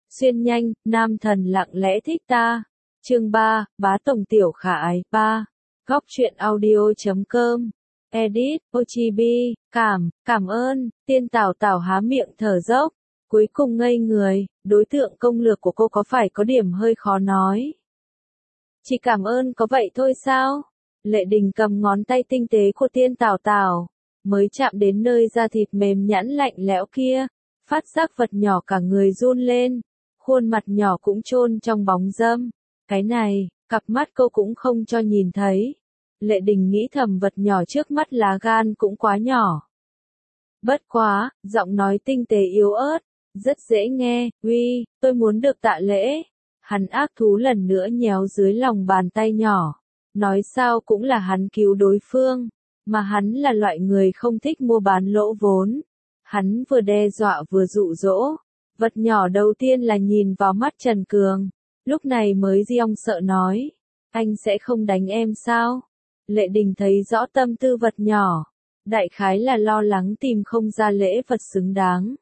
Xuyên nhanh, nam thần lặng lẽ thích ta. Chương 3, bá tổng tiểu khả ái 3. Góc truyện audio.com. Edit, Ochibi, cảm ơn, tiên Tào Tào há miệng thở dốc, cuối cùng ngây người, đối tượng công lược của cô có phải có điểm hơi khó nói. Chỉ cảm ơn có vậy thôi sao? Lệ Đình cầm ngón tay tinh tế của tiên Tào Tào, mới chạm đến nơi da thịt mềm nhẵn lạnh lẽo kia, phát giác vật nhỏ cả người run lên, khuôn mặt nhỏ cũng chôn trong bóng râm. Cái này, cặp mắt cô cũng không cho nhìn thấy. Lệ Đình nghĩ thầm vật nhỏ trước mắt lá gan cũng quá nhỏ. Bất quá, giọng nói tinh tế yếu ớt, rất dễ nghe, uy, tôi muốn được tạ lễ. Hắn ác thú lần nữa nhéo dưới lòng bàn tay nhỏ. Nói sao cũng là hắn cứu đối phương, mà hắn là loại người không thích mua bán lỗ vốn. Hắn vừa đe dọa vừa dụ dỗ. Vật nhỏ đầu tiên là nhìn vào mắt Trần Cường. Lúc này mới giong sợ nói, anh sẽ không đánh em sao? Lệ Đình thấy rõ tâm tư vật nhỏ, đại khái là lo lắng tìm không ra lễ vật xứng đáng.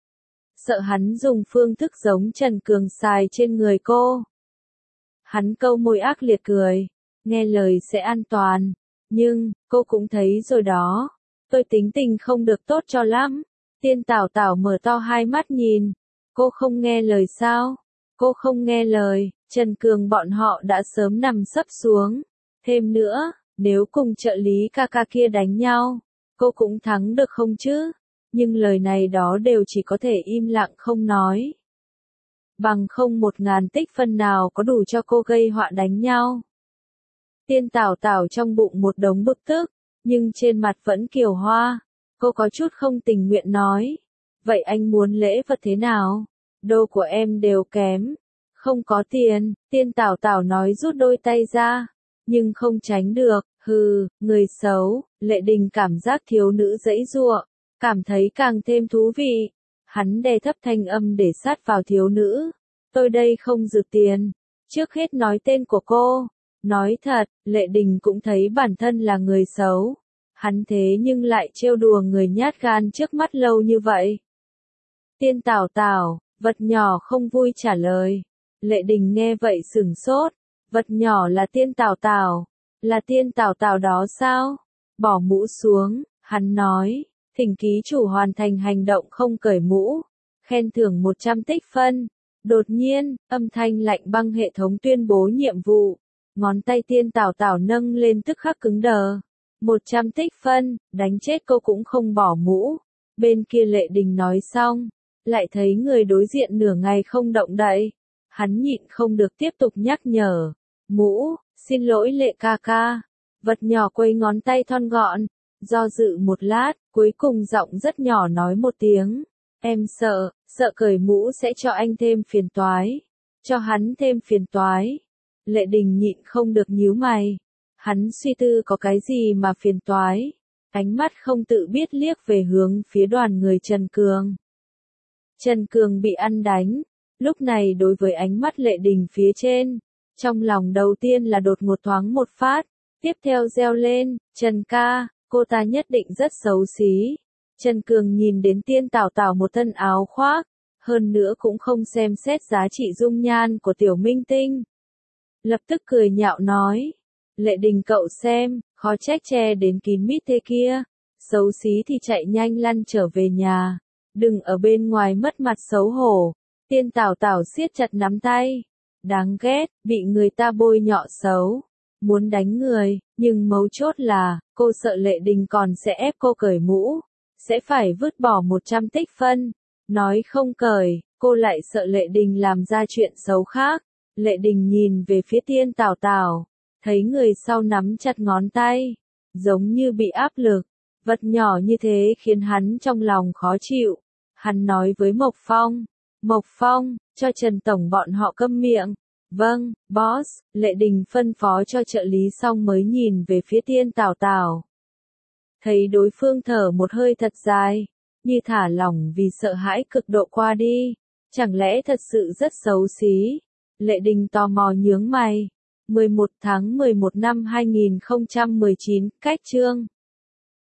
Sợ hắn dùng phương thức giống Trần Cường xài trên người cô. Hắn câu môi ác liệt cười, nghe lời sẽ an toàn, nhưng, cô cũng thấy rồi đó, tôi tính tình không được tốt cho lắm. Tiên Tào Tào mở to hai mắt nhìn, cô không nghe lời sao? Cô không nghe lời, Trần Cường bọn họ đã sớm nằm sấp xuống. Thêm nữa, nếu cùng trợ lý ca ca kia đánh nhau, cô cũng thắng được không chứ? Nhưng lời này đó đều chỉ có thể im lặng không nói. Bằng không 1000 tích phân nào có đủ cho cô gây họa đánh nhau. Tiên Tào Tào trong bụng một đống bực tức, nhưng trên mặt vẫn kiều hoa. Cô có chút không tình nguyện nói. Vậy anh muốn lễ vật thế nào? Đô của em đều kém. Không có tiền, tiên Tào Tào nói rút đôi tay ra. Nhưng không tránh được, hừ, người xấu. Lệ Đình cảm giác thiếu nữ giãy giụa, cảm thấy càng thêm thú vị. Hắn đè thấp thanh âm để sát vào thiếu nữ. Tôi đây không giựt tiền. Trước hết nói tên của cô. Nói thật, Lệ Đình cũng thấy bản thân là người xấu. Hắn thế nhưng lại trêu đùa người nhát gan trước mắt lâu như vậy. Tiên Tào Tào, vật nhỏ không vui trả lời. Lệ Đình nghe vậy sửng sốt. Vật nhỏ là tiên Tào Tào. Là tiên Tào Tào đó sao? Bỏ mũ xuống, hắn nói. Thỉnh ký chủ hoàn thành hành động không cởi mũ. Khen thưởng 100 tích phân. Đột nhiên, âm thanh lạnh băng hệ thống tuyên bố nhiệm vụ. Ngón tay tiên Tào Tào nâng lên tức khắc cứng đờ. 100 tích phân, đánh chết cô cũng không bỏ mũ. Bên kia Lệ Đình nói xong, lại thấy người đối diện nửa ngày không động đậy. Hắn nhịn không được tiếp tục nhắc nhở. Mũ, xin lỗi Lệ ca ca. Vật nhỏ quây ngón tay thon gọn, do dự một lát, cuối cùng giọng rất nhỏ nói một tiếng. Em sợ cởi mũ sẽ cho anh thêm phiền toái. Cho hắn thêm phiền toái. Lệ Đình nhịn không được nhíu mày. Hắn suy tư có cái gì mà phiền toái. Ánh mắt không tự biết liếc về hướng phía đoàn người Trần Cường. Trần Cường bị ăn đánh. Lúc này đối với ánh mắt Lệ Đình phía trên, trong lòng đầu tiên là đột ngột thoáng một phát. Tiếp theo reo lên, Trần ca, cô ta nhất định rất xấu xí. Trần Cường nhìn đến tiên Tào Tào một thân áo khoác. Hơn nữa cũng không xem xét giá trị dung nhan của tiểu minh tinh. Lập tức cười nhạo nói. Lệ Đình cậu xem, khó trách che đến kín mít thế kia. Xấu xí thì chạy nhanh lăn trở về nhà. Đừng ở bên ngoài mất mặt xấu hổ. Tiên Tào Tào siết chặt nắm tay. Đáng ghét, bị người ta bôi nhọ xấu. Muốn đánh người, nhưng mấu chốt là, cô sợ Lệ Đình còn sẽ ép cô cởi mũ. Sẽ phải vứt bỏ 100 tích phân. Nói không cởi, cô lại sợ Lệ Đình làm ra chuyện xấu khác. Lệ Đình nhìn về phía tiên Tào Tào. Thấy người sau nắm chặt ngón tay, giống như bị áp lực, vật nhỏ như thế khiến hắn trong lòng khó chịu. Hắn nói với Mộc Phong, cho Trần Tổng bọn họ câm miệng. Vâng, boss, Lệ Đình phân phó cho trợ lý xong mới nhìn về phía tiên Tào Tào. Thấy đối phương thở một hơi thật dài, như thả lỏng vì sợ hãi cực độ qua đi. Chẳng lẽ thật sự rất xấu xí? Lệ Đình tò mò nhướng mày. 11 tháng 11 năm 2019, cách chương